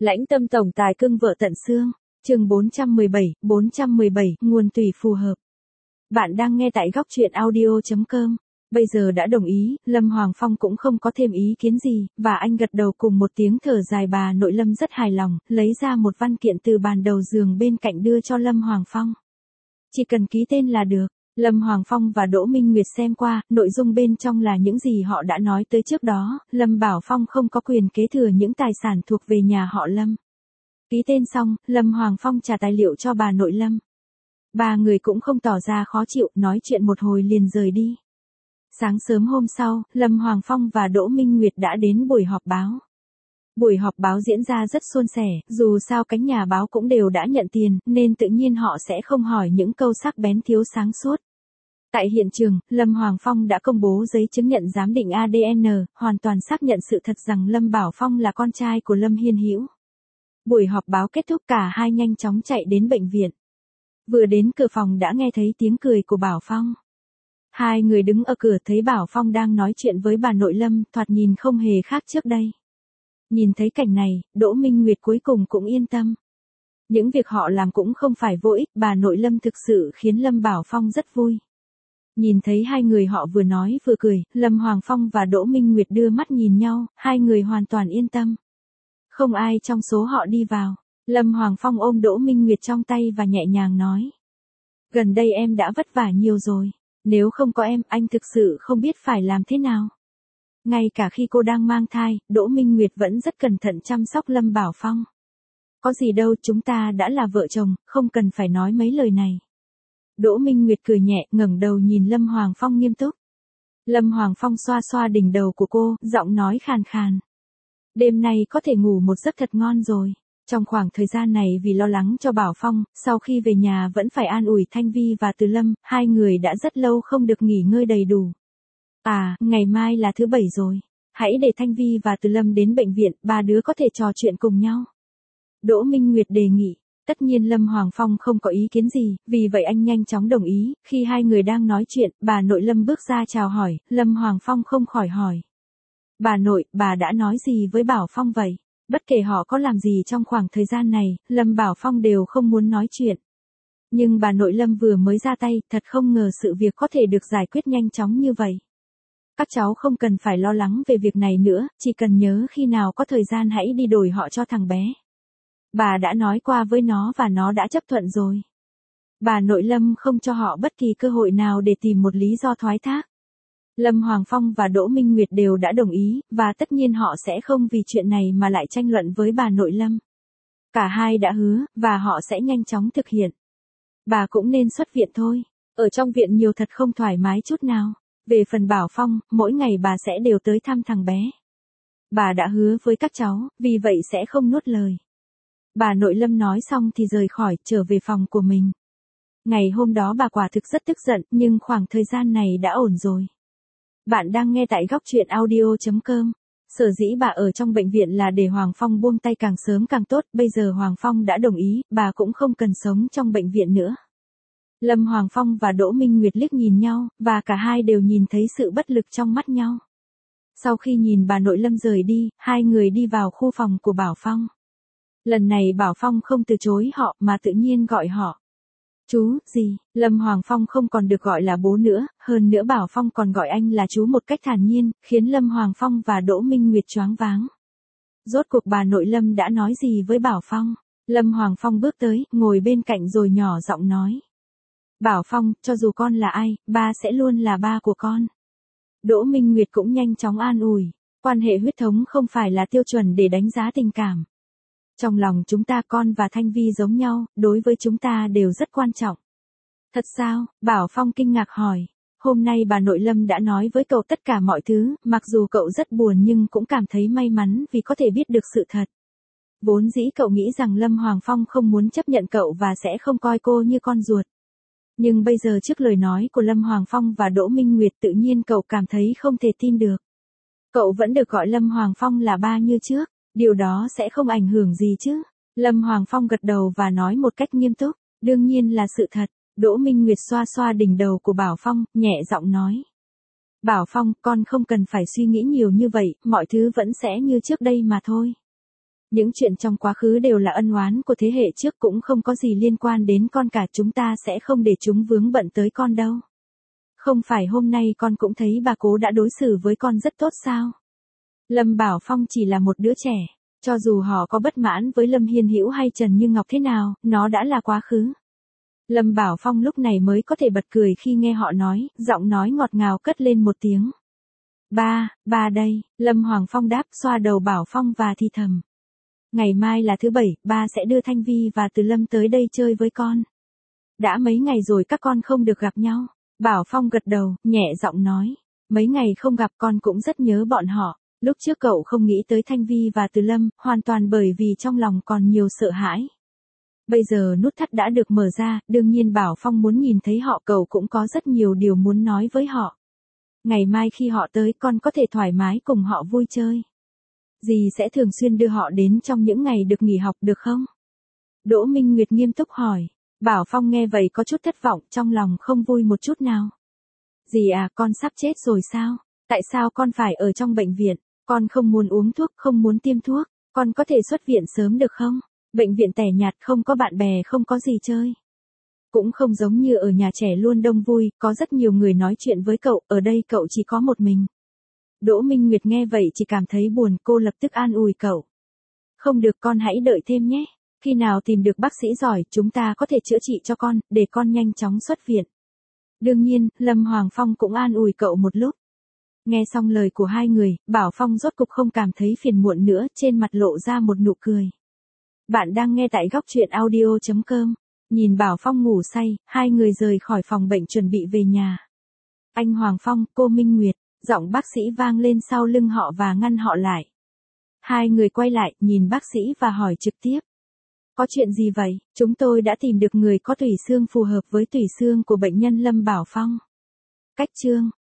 Lãnh tâm tổng tài cưng vợ tận xương. Chương 417, nguồn tùy phù hợp. Bạn đang nghe tại góc truyện audio.com. Bây giờ đã đồng ý, Lâm Hoàng Phong cũng không có thêm ý kiến gì, và anh gật đầu cùng một tiếng thở dài. Bà nội Lâm rất hài lòng, lấy ra một văn kiện từ bàn đầu giường bên cạnh đưa cho Lâm Hoàng Phong. Chỉ cần ký tên là được. Lâm Hoàng Phong và Đỗ Minh Nguyệt xem qua, nội dung bên trong là những gì họ đã nói tới trước đó, Lâm Bảo Phong không có quyền kế thừa những tài sản thuộc về nhà họ Lâm. Ký tên xong, Lâm Hoàng Phong trả tài liệu cho bà nội Lâm. Ba người cũng không tỏ ra khó chịu, nói chuyện một hồi liền rời đi. Sáng sớm hôm sau, Lâm Hoàng Phong và Đỗ Minh Nguyệt đã đến buổi họp báo. Buổi họp báo diễn ra rất suôn sẻ, dù sao cánh nhà báo cũng đều đã nhận tiền, nên tự nhiên họ sẽ không hỏi những câu sắc bén thiếu sáng suốt. Tại hiện trường, Lâm Hoàng Phong đã công bố giấy chứng nhận giám định ADN, hoàn toàn xác nhận sự thật rằng Lâm Bảo Phong là con trai của Lâm Hiên Hữu. Buổi họp báo kết thúc, cả hai nhanh chóng chạy đến bệnh viện. Vừa đến cửa phòng đã nghe thấy tiếng cười của Bảo Phong. Hai người đứng ở cửa thấy Bảo Phong đang nói chuyện với bà nội Lâm, thoạt nhìn không hề khác trước đây. Nhìn thấy cảnh này, Đỗ Minh Nguyệt cuối cùng cũng yên tâm. Những việc họ làm cũng không phải vô ích, bà nội Lâm thực sự khiến Lâm Bảo Phong rất vui. Nhìn thấy hai người họ vừa nói vừa cười, Lâm Hoàng Phong và Đỗ Minh Nguyệt đưa mắt nhìn nhau, hai người hoàn toàn yên tâm. Không ai trong số họ đi vào. Lâm Hoàng Phong ôm Đỗ Minh Nguyệt trong tay và nhẹ nhàng nói. Gần đây em đã vất vả nhiều rồi. Nếu không có em, anh thực sự không biết phải làm thế nào. Ngay cả khi cô đang mang thai, Đỗ Minh Nguyệt vẫn rất cẩn thận chăm sóc Lâm Bảo Phong. Có gì đâu, chúng ta đã là vợ chồng, không cần phải nói mấy lời này. Đỗ Minh Nguyệt cười nhẹ, ngẩng đầu nhìn Lâm Hoàng Phong nghiêm túc. Lâm Hoàng Phong xoa xoa đỉnh đầu của cô, giọng nói khàn khàn. Đêm nay có thể ngủ một giấc thật ngon rồi. Trong khoảng thời gian này vì lo lắng cho Bảo Phong, sau khi về nhà vẫn phải an ủi Thanh Vi và Từ Lâm, hai người đã rất lâu không được nghỉ ngơi đầy đủ. Ngày mai là thứ Bảy rồi. Hãy để Thanh Vi và Từ Lâm đến bệnh viện, ba đứa có thể trò chuyện cùng nhau. Đỗ Minh Nguyệt đề nghị. Tất nhiên Lâm Hoàng Phong không có ý kiến gì, vì vậy anh nhanh chóng đồng ý. Khi hai người đang nói chuyện, bà nội Lâm bước ra chào hỏi, Lâm Hoàng Phong không khỏi hỏi. Bà nội, bà đã nói gì với Bảo Phong vậy? Bất kể họ có làm gì trong khoảng thời gian này, Lâm Bảo Phong đều không muốn nói chuyện. Nhưng bà nội Lâm vừa mới ra tay, thật không ngờ sự việc có thể được giải quyết nhanh chóng như vậy. Các cháu không cần phải lo lắng về việc này nữa, chỉ cần nhớ khi nào có thời gian hãy đi đổi họ cho thằng bé. Bà đã nói qua với nó và nó đã chấp thuận rồi. Bà nội Lâm không cho họ bất kỳ cơ hội nào để tìm một lý do thoái thác. Lâm Hoàng Phong và Đỗ Minh Nguyệt đều đã đồng ý, và tất nhiên họ sẽ không vì chuyện này mà lại tranh luận với bà nội Lâm. Cả hai đã hứa, và họ sẽ nhanh chóng thực hiện. Bà cũng nên xuất viện thôi. Ở trong viện nhiều thật không thoải mái chút nào. Về phần Bảo Phong, mỗi ngày bà sẽ đều tới thăm thằng bé. Bà đã hứa với các cháu, vì vậy sẽ không nuốt lời. Bà nội Lâm nói xong thì rời khỏi, trở về phòng của mình. Ngày hôm đó bà quả thực rất tức giận, nhưng khoảng thời gian này đã ổn rồi. Bạn đang nghe tại góc truyện audio.com. Sở dĩ bà ở trong bệnh viện là để Hoàng Phong buông tay càng sớm càng tốt, bây giờ Hoàng Phong đã đồng ý, bà cũng không cần sống trong bệnh viện nữa. Lâm Hoàng Phong và Đỗ Minh Nguyệt liếc nhìn nhau, và cả hai đều nhìn thấy sự bất lực trong mắt nhau. Sau khi nhìn bà nội Lâm rời đi, hai người đi vào khu phòng của Bảo Phong. Lần này Bảo Phong không từ chối họ, mà tự nhiên gọi họ. Chú, gì? Lâm Hoàng Phong không còn được gọi là bố nữa, hơn nữa Bảo Phong còn gọi anh là chú một cách thản nhiên, khiến Lâm Hoàng Phong và Đỗ Minh Nguyệt choáng váng. Rốt cuộc bà nội Lâm đã nói gì với Bảo Phong? Lâm Hoàng Phong bước tới, ngồi bên cạnh rồi nhỏ giọng nói. Bảo Phong, cho dù con là ai, ba sẽ luôn là ba của con. Đỗ Minh Nguyệt cũng nhanh chóng an ủi. Quan hệ huyết thống không phải là tiêu chuẩn để đánh giá tình cảm. Trong lòng chúng ta con và Thanh Vi giống nhau, đối với chúng ta đều rất quan trọng. Thật sao? Bảo Phong kinh ngạc hỏi. Hôm nay bà nội Lâm đã nói với cậu tất cả mọi thứ, mặc dù cậu rất buồn nhưng cũng cảm thấy may mắn vì có thể biết được sự thật. Vốn dĩ cậu nghĩ rằng Lâm Hoàng Phong không muốn chấp nhận cậu và sẽ không coi cô như con ruột. Nhưng bây giờ trước lời nói của Lâm Hoàng Phong và Đỗ Minh Nguyệt tự nhiên cậu cảm thấy không thể tin được. Cậu vẫn được gọi Lâm Hoàng Phong là ba như trước. Điều đó sẽ không ảnh hưởng gì chứ? Lâm Hoàng Phong gật đầu và nói một cách nghiêm túc. Đương nhiên là sự thật. Đỗ Minh Nguyệt xoa xoa đỉnh đầu của Bảo Phong, nhẹ giọng nói. Bảo Phong, con không cần phải suy nghĩ nhiều như vậy, mọi thứ vẫn sẽ như trước đây mà thôi. Những chuyện trong quá khứ đều là ân oán của thế hệ trước, cũng không có gì liên quan đến con cả, chúng ta sẽ không để chúng vướng bận tới con đâu. Không phải hôm nay con cũng thấy bà cố đã đối xử với con rất tốt sao? Lâm Bảo Phong chỉ là một đứa trẻ, cho dù họ có bất mãn với Lâm Hiên Hữu hay Trần Như Ngọc thế nào, nó đã là quá khứ. Lâm Bảo Phong lúc này mới có thể bật cười khi nghe họ nói, giọng nói ngọt ngào cất lên một tiếng. Ba đây, Lâm Hoàng Phong đáp, xoa đầu Bảo Phong và thì thầm. Ngày mai là thứ Bảy, ba sẽ đưa Thanh Vi và Từ Lâm tới đây chơi với con. Đã mấy ngày rồi các con không được gặp nhau. Bảo Phong gật đầu, nhẹ giọng nói. Mấy ngày không gặp con cũng rất nhớ bọn họ. Lúc trước cậu không nghĩ tới Thanh Vi và Từ Lâm, hoàn toàn bởi vì trong lòng còn nhiều sợ hãi. Bây giờ nút thắt đã được mở ra, đương nhiên Bảo Phong muốn nhìn thấy họ, cậu cũng có rất nhiều điều muốn nói với họ. Ngày mai khi họ tới con có thể thoải mái cùng họ vui chơi. Dì sẽ thường xuyên đưa họ đến trong những ngày được nghỉ học được không? Đỗ Minh Nguyệt nghiêm túc hỏi. Bảo Phong nghe vậy có chút thất vọng, trong lòng không vui một chút nào. Dì à, con sắp chết rồi sao? Tại sao con phải ở trong bệnh viện? Con không muốn uống thuốc, không muốn tiêm thuốc. Con có thể xuất viện sớm được không? Bệnh viện tẻ nhạt, không có bạn bè, không có gì chơi. Cũng không giống như ở nhà trẻ luôn đông vui, có rất nhiều người nói chuyện với cậu, ở đây cậu chỉ có một mình. Đỗ Minh Nguyệt nghe vậy chỉ cảm thấy buồn, cô lập tức an ủi cậu. Không được, con hãy đợi thêm nhé. Khi nào tìm được bác sĩ giỏi, chúng ta có thể chữa trị cho con, để con nhanh chóng xuất viện. Đương nhiên, Lâm Hoàng Phong cũng an ủi cậu một lúc. Nghe xong lời của hai người, Bảo Phong rốt cục không cảm thấy phiền muộn nữa, trên mặt lộ ra một nụ cười. Bạn đang nghe tại góc truyện audio.com. Nhìn Bảo Phong ngủ say, hai người rời khỏi phòng bệnh chuẩn bị về nhà. Anh Hoàng Phong, cô Minh Nguyệt, giọng bác sĩ vang lên sau lưng họ và ngăn họ lại. Hai người quay lại, nhìn bác sĩ và hỏi trực tiếp. Có chuyện gì vậy? Chúng tôi đã tìm được người có tủy xương phù hợp với tủy xương của bệnh nhân Lâm Bảo Phong. Cách chương